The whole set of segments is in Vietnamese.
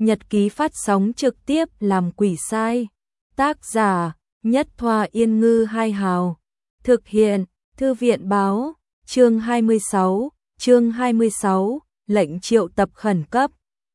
nhật ký phát sóng trực tiếp làm quỷ sai. Tác giả: Nhất Thoa Yên Ngư Hai Hào. Thực hiện: Thư viện báo. Chương 26, lệnh triệu tập khẩn cấp.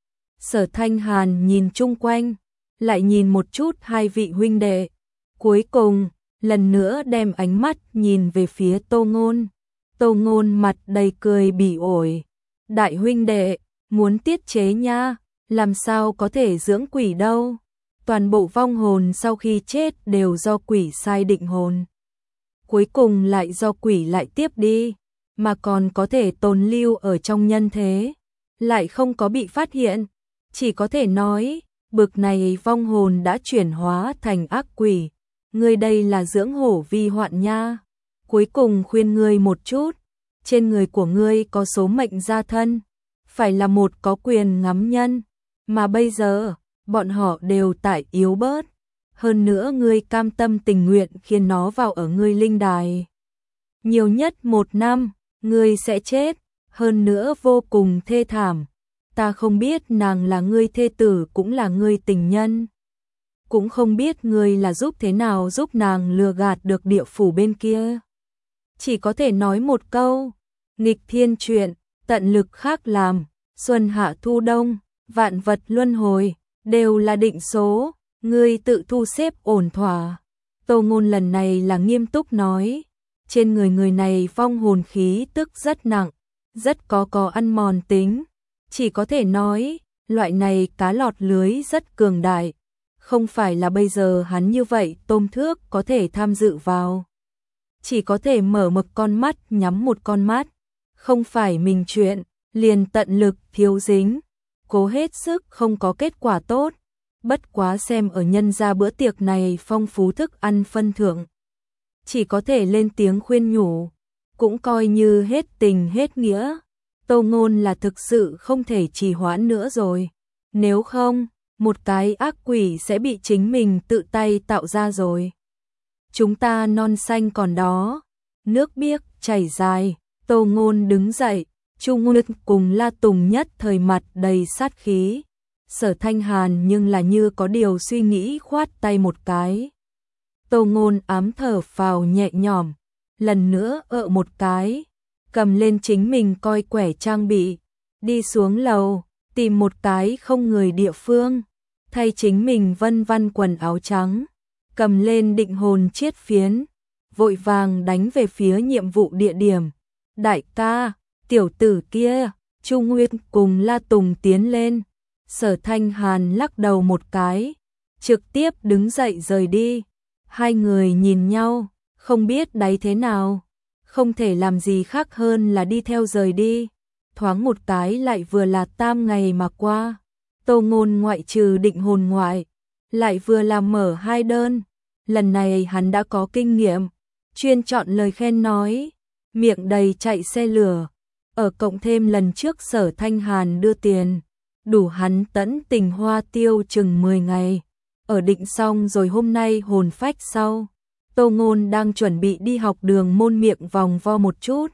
Sở Thanh Hàn nhìn chung quanh, lại nhìn một chút hai vị huynh đệ. Cuối cùng, lần nữa đem ánh mắt nhìn về phía Tô Ngôn. Tô Ngôn mặt đầy cười bỉ ổi. Đại huynh đệ, muốn tiết chế nha, làm sao có thể dưỡng quỷ đâu. Toàn bộ vong hồn sau khi chết đều do quỷ sai định hồn. Cuối cùng lại do quỷ lại tiếp đi, mà còn có thể tồn lưu ở trong nhân thế, lại không có bị phát hiện. Chỉ có thể nói, bực này vong hồn đã chuyển hóa thành ác quỷ. Ngươi đây là dưỡng hổ vi hoạn nha. Cuối cùng khuyên ngươi một chút, trên người của ngươi có số mệnh gia thân, phải là một có quyền ngắm nhân, mà bây giờ, bọn họ đều tại yếu bớt. Hơn nữa ngươi cam tâm tình nguyện khiến nó vào ở ngươi linh đài. Nhiều nhất 1 năm, ngươi sẽ chết, hơn nữa vô cùng thê thảm. Ta không biết nàng là ngươi thê tử cũng là ngươi tình nhân. Cũng không biết ngươi là giúp thế nào giúp nàng lừa gạt được địa phủ bên kia. Chỉ có thể nói một câu, nghịch thiên chuyện, tận lực khác làm, xuân hạ thu đông, vạn vật luân hồi, đều là định số, ngươi tự thu xếp ổn thỏa. Tô Ngôn lần này là nghiêm túc nói, trên người người này vong hồn khí tức rất nặng, rất có ăn mòn tính. Chỉ có thể nói, loại này cá lọt lưới rất cường đại, không phải là bây giờ hắn như vậy tôm thước có thể tham dự vào. Chỉ có thể mở một con mắt nhắm một con mắt, không phải mình chuyện, liền tận lực thiếu dính, cố hết sức không có kết quả tốt. Bất quá xem ở nhân gia bữa tiệc này phong phú thức ăn phân thượng, chỉ có thể lên tiếng khuyên nhủ, cũng coi như hết tình hết nghĩa. Tô Ngôn là thực sự không thể trì hoãn nữa rồi, nếu không, một cái ác quỷ sẽ bị chính mình tự tay tạo ra rồi. Chúng ta non xanh còn đó, nước biếc chảy dài. Tô Ngôn đứng dậy, Chu Ngôn cùng La Tùng nhất thời mặt đầy sát khí. Sở Thanh Hàn nhưng là như có điều suy nghĩ khoát tay một cái. Tô Ngôn ám thở phào nhẹ nhõm, lần nữa một cái, cầm lên chính mình coi quẻ trang bị, đi xuống lầu, tìm một cái không người địa phương, thay chính mình vân vân quần áo trắng, cầm lên định hồn chiết phiến, vội vàng đánh về phía nhiệm vụ địa điểm. Đại ca, tiểu tử kia, Chu Nguyên cùng La Tùng tiến lên. Sở Thanh Hàn lắc đầu một cái, trực tiếp đứng dậy rời đi. Hai người nhìn nhau, không biết đáy thế nào, không thể làm gì khác hơn là đi theo rời đi. Thoáng một cái lại vừa là 3 ngày mà qua. Tô Ngôn ngoại trừ định hồn ngoại, lại vừa làm mở 2 đơn. Lần này hắn đã có kinh nghiệm, chuyên chọn lời khen nói, miệng đầy chạy xe lửa. Ở cộng thêm lần trước Sở Thanh Hàn đưa tiền, đủ hắn tẫn tình hoa tiêu chừng 10 ngày. Ở định xong rồi hôm nay hồn phách sau, Tô Ngôn đang chuẩn bị đi học đường môn miệng vòng vo một chút.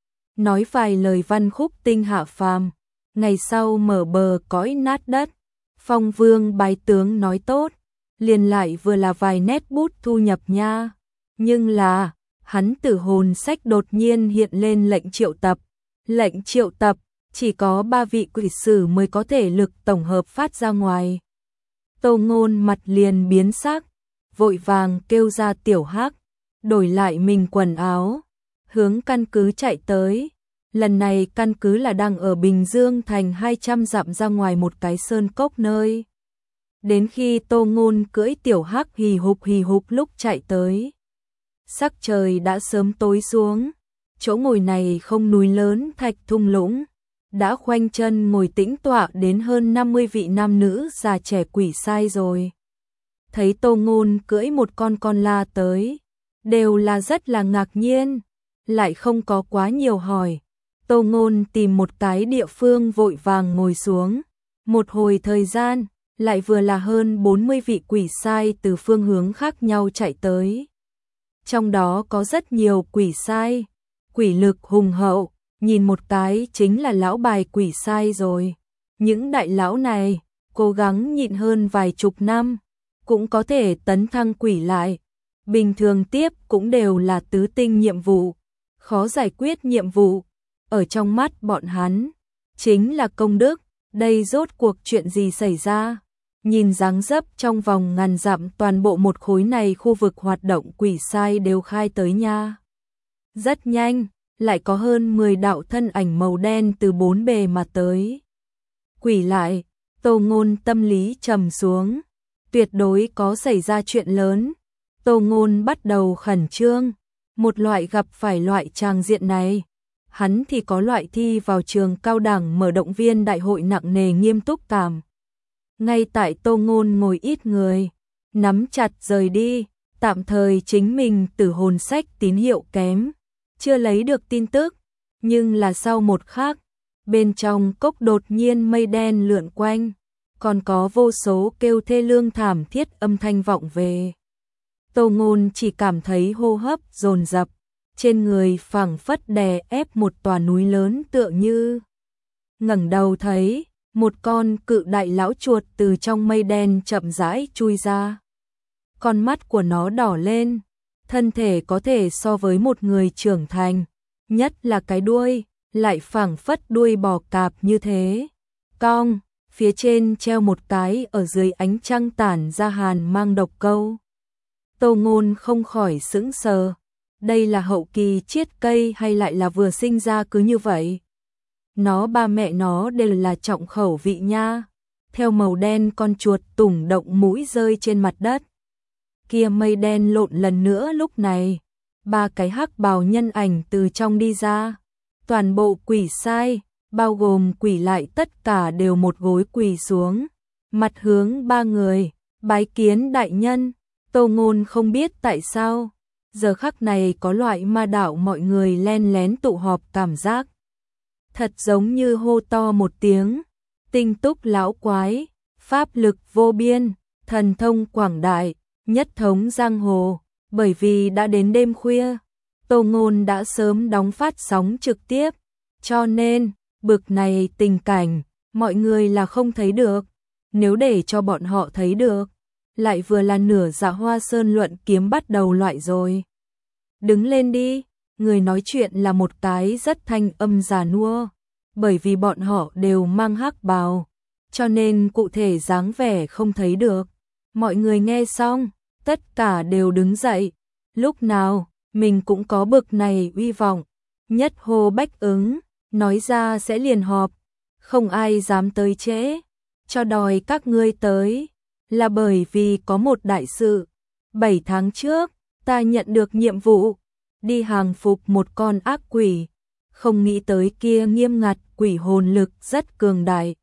Nói vài lời văn khúc tinh hạ phàm, ngày sau mở bờ cõi nát đất. Phong vương bái tướng nói tốt, liền lại vừa là vài nét bút thu nhập nha. Nhưng là, hắn tử hồn sách đột nhiên hiện lên lệnh triệu tập. Lệnh triệu tập, chỉ có 3 vị quỷ sử mới có thể lực tổng hợp phát ra ngoài. Tô Ngôn mặt liền biến sắc, vội vàng kêu ra Tiểu Hắc, đổi lại mình quần áo, hướng căn cứ chạy tới. Lần này căn cứ là đang ở Bình Dương thành 200 dặm ra ngoài một cái sơn cốc nơi. Đến khi Tô Ngôn cưỡi Tiểu Hắc hì hục lúc chạy tới, sắc trời đã sớm tối xuống. Chỗ ngồi này không núi lớn thạch thung lũng, đã khoanh chân ngồi tĩnh tọa đến hơn 50 vị nam nữ già trẻ quỷ sai rồi. Thấy Tô Ngôn cưỡi một con la tới, đều là rất là ngạc nhiên, lại không có quá nhiều hỏi. Tô Ngôn tìm một cái địa phương vội vàng ngồi xuống, một hồi thời gian, lại vừa là hơn 40 vị quỷ sai từ phương hướng khác nhau chạy tới. Trong đó có rất nhiều quỷ sai, quỷ lực hùng hậu, nhìn một cái chính là lão bài quỷ sai rồi. Những đại lão này, cố gắng nhịn hơn vài chục năm, cũng có thể tấn thăng quỷ lại. Bình thường tiếp cũng đều là tứ tinh nhiệm vụ, khó giải quyết nhiệm vụ, ở trong mắt bọn hắn, chính là công đức. Đây rốt cuộc chuyện gì xảy ra? Nhìn dáng dấp trong vòng ngàn dặm toàn bộ một khối này khu vực hoạt động quỷ sai đều khai tới nha. Rất nhanh, lại có hơn 10 đạo thân ảnh màu đen từ bốn bề mà tới. Quỷ lại, Tô Ngôn tâm lý trầm xuống, tuyệt đối có xảy ra chuyện lớn. Tô Ngôn bắt đầu khẩn trương, một loại gặp phải loại tràng diện này, hắn thì có loại thi vào trường cao đẳng mở động viên đại hội nặng nề nghiêm túc cảm. Ngay tại Tô Ngôn ngồi ít người, nắm chặt rời đi, tạm thời chính mình tử hồn sách tín hiệu kém, chưa lấy được tin tức, nhưng là sau một khắc, bên trong cốc đột nhiên mây đen lượn quanh, còn có vô số kêu thê lương thảm thiết âm thanh vọng về. Tô Ngôn chỉ cảm thấy hô hấp dồn dập, trên người phảng phất đè ép một tòa núi lớn tựa như. Ngẩng đầu thấy, một con cự đại lão chuột từ trong mây đen chậm rãi chui ra. Con mắt của nó đỏ lên, thân thể có thể so với một người trưởng thành, nhất là cái đuôi, lại phảng phất đuôi bò cạp như thế. Cong, phía trên treo một cái ở dưới ánh trăng tản ra hàn mang độc câu. Tô Ngôn không khỏi sững sờ, đây là hậu kỳ chiết cây hay lại là vừa sinh ra cứ như vậy? Nó ba mẹ nó đều là trọng khẩu vị nha. Theo màu đen con chuột tủng động mũi rơi trên mặt đất. Kia mây đen lộn lần nữa lúc này, ba cái hắc bào nhân ảnh từ trong đi ra. Toàn bộ quỷ sai, bao gồm quỷ lại tất cả đều một gối quỳ xuống, mặt hướng ba người, bái kiến đại nhân. Tô Ngôn không biết tại sao, giờ khắc này có loại ma đạo mọi người len lén tụ họp cảm giác. Thật giống như hô to một tiếng, tinh túc lão quái, pháp lực vô biên, thần thông quảng đại, nhất thống giang hồ. Bởi vì đã đến đêm khuya, Tô Ngôn đã sớm đóng phát sóng trực tiếp, cho nên bực này tình cảnh mọi người là không thấy được. Nếu để cho bọn họ thấy được, lại vừa là nửa Dạ Hoa Sơn luận kiếm bắt đầu loại rồi. Đứng lên đi, người nói chuyện là một cái rất thanh âm già nua, bởi vì bọn họ đều mang hắc bào, cho nên cụ thể dáng vẻ không thấy được. Mọi người nghe xong, tất cả đều đứng dậy, lúc nào mình cũng có bực này uy vọng, nhất hô bách ứng, nói ra sẽ liền họp, không ai dám tới trễ, cho đòi các ngươi tới, là bởi vì có một đại sự. 7 tháng trước, ta nhận được nhiệm vụ, đi hàng phục một con ác quỷ, không nghĩ tới kia nghiêm ngặt quỷ hồn lực rất cường đại.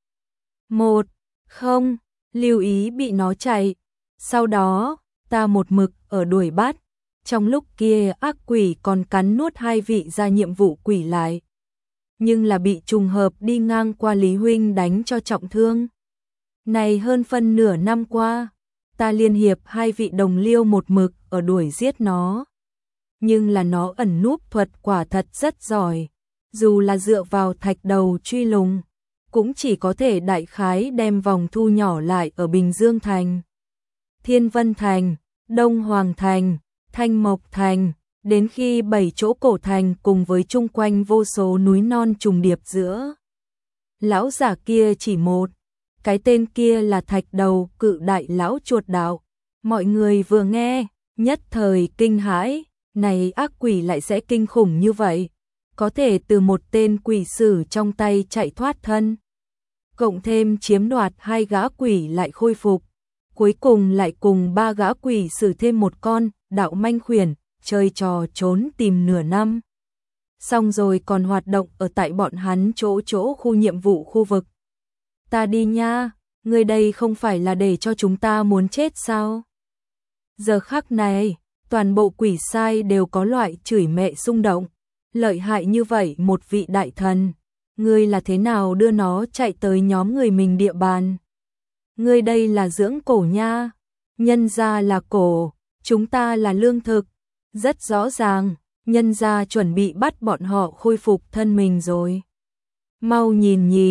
Không, lưu ý bị nó chạy, sau đó, ta một mực ở đuổi bắt, trong lúc kia ác quỷ còn cắn nuốt 2 vị ra nhiệm vụ quỷ lại. Nhưng là bị trùng hợp đi ngang qua Lý Huynh đánh cho trọng thương. Này hơn phân nửa năm qua, ta liên hiệp 2 vị đồng liêu một mực ở đuổi giết nó. Nhưng là nó ẩn núp thuật quả thật rất giỏi, dù là dựa vào thạch đầu truy lùng, cũng chỉ có thể đại khái đem vòng thu nhỏ lại ở Bình Dương Thành, Thiên Vân Thành, Đông Hoàng Thành, Thanh Mộc Thành, đến khi 7 chỗ cổ thành cùng với chung quanh vô số núi non trùng điệp giữa. Lão giả kia chỉ một, cái tên kia là thạch đầu cự đại lão chuột đạo. Mọi người vừa nghe, nhất thời kinh hãi, này ác quỷ lại sẽ kinh khủng như vậy, có thể từ một tên quỷ sử trong tay chạy thoát thân. Cộng thêm chiếm đoạt 2 gã quỷ lại khôi phục, cuối cùng lại cùng 3 gã quỷ sử thêm một con đạo manh khuyển, chơi trò trốn tìm nửa năm. Xong rồi còn hoạt động ở tại bọn hắn chỗ khu nhiệm vụ khu vực. Ta đi nha, người đây không phải là để cho chúng ta muốn chết sao? Giờ khắc này, toàn bộ quỷ sai đều có loại chửi mẹ xung động. Lợi hại như vậy một vị đại thần, ngươi là thế nào đưa nó chạy tới nhóm người mình địa bàn? Ngươi đây là dưỡng cổ nha, nhân gia là cổ, chúng ta là lương thực. Rất rõ ràng, nhân gia chuẩn bị bắt bọn họ khôi phục thân mình rồi. Mau nhìn nhìn,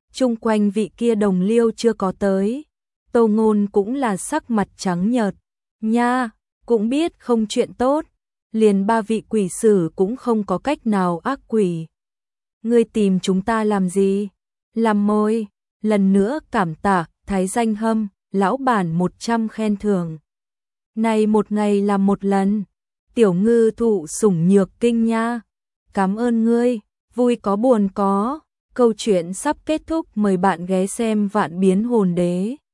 chung quanh vị kia đồng liêu chưa có tới. Tô Ngôn cũng là sắc mặt trắng nhợt, nha, cũng biết không chuyện tốt, liền 3 vị quỷ sử cũng không có cách nào ác quỷ. Ngươi tìm chúng ta làm gì? Làm môi, lần nữa cảm tạ, Thái Danh Hâm, lão bản 100 khen thưởng. Này một ngày làm một lần, tiểu ngư thụ sủng nhược kinh nha. Cảm ơn ngươi, vui có buồn có. Câu chuyện sắp kết thúc, mời bạn ghé xem Vạn Biến Hồn Đế.